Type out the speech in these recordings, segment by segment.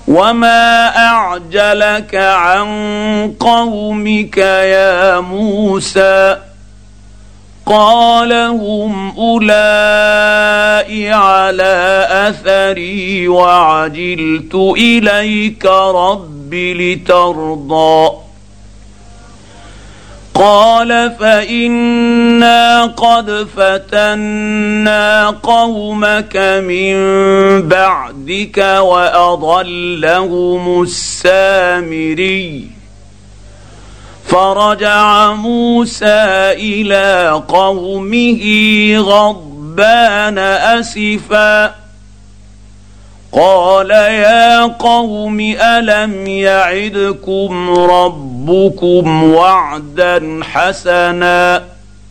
وما أعجلك عن قومك يا موسى؟ قال هم أولئك على أثري وعجلت إليك رب لترضى. قال فإنا قد فتنا قومك من بعدك وأضلهم السامري. فرجع موسى إلى قومه غضبان أسفا قال يا قوم ألم يعدكم ربكم وعدا حسنا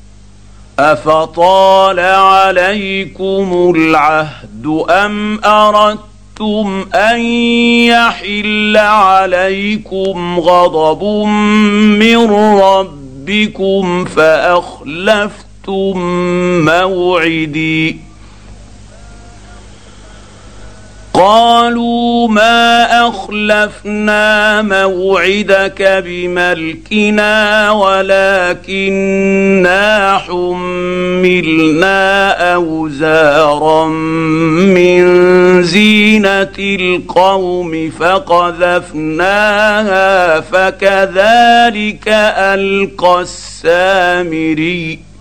أفطال عليكم العهد أم أردتم أن يحل عليكم غضب من ربكم فأخلفتم موعدي؟ قالوا ما أخلفنا موعدك بملكنا ولكننا حملنا أوزارا من زينة القوم فقذفناها فكذلك ألقى السامري.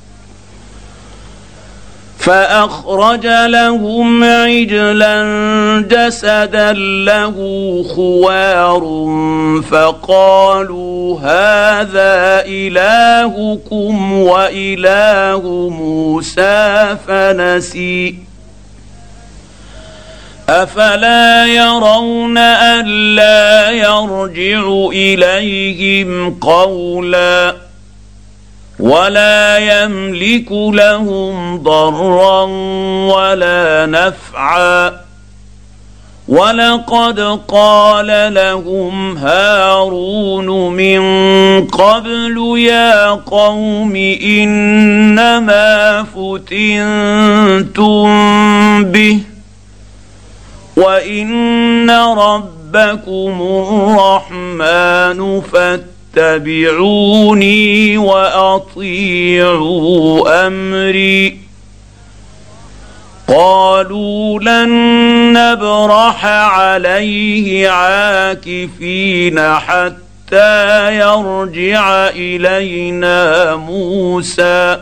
فأخرج لهم عجلا جسدا له خوار فقالوا هذا إلهكم وإله موسى فنسي. أفلا يرون ألا يرجع إليهم قولا ولا يملك لهم ضرا ولا نفعا؟ ولقد قال لهم هارون من قبل يا قوم إنما فتنتم به وإن ربكم الرحمن فاتبعوني وأطيعوا أمري. قالوا لن نبرح عليه عاكفين حتى يرجع إلينا موسى.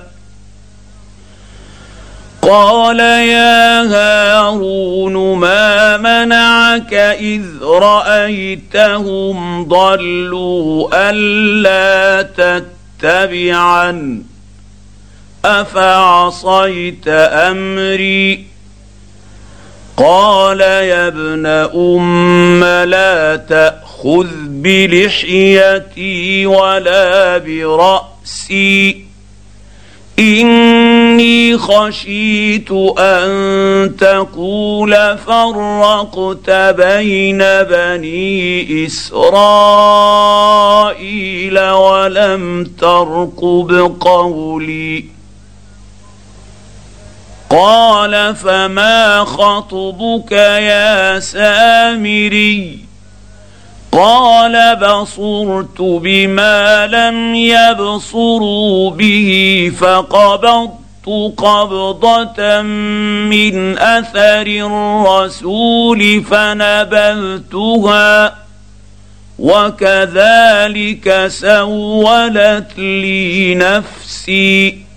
قال يا هارون ما منعك إذ رأيتهم ضلوا ألا تتبعن أفعصيت أمري؟ قال يا ابن أم لا تأخذ بلحيتي ولا برأسي إني خشيت أن تقول فرقت بين بني إسرائيل ولم ترقب قولي. قال فما خطبك يا سامري؟ قال بصرت بما لم يبصروا به فقبضت قبضة من أثر الرسول فنبذتها وكذلك سولت لي نفسي.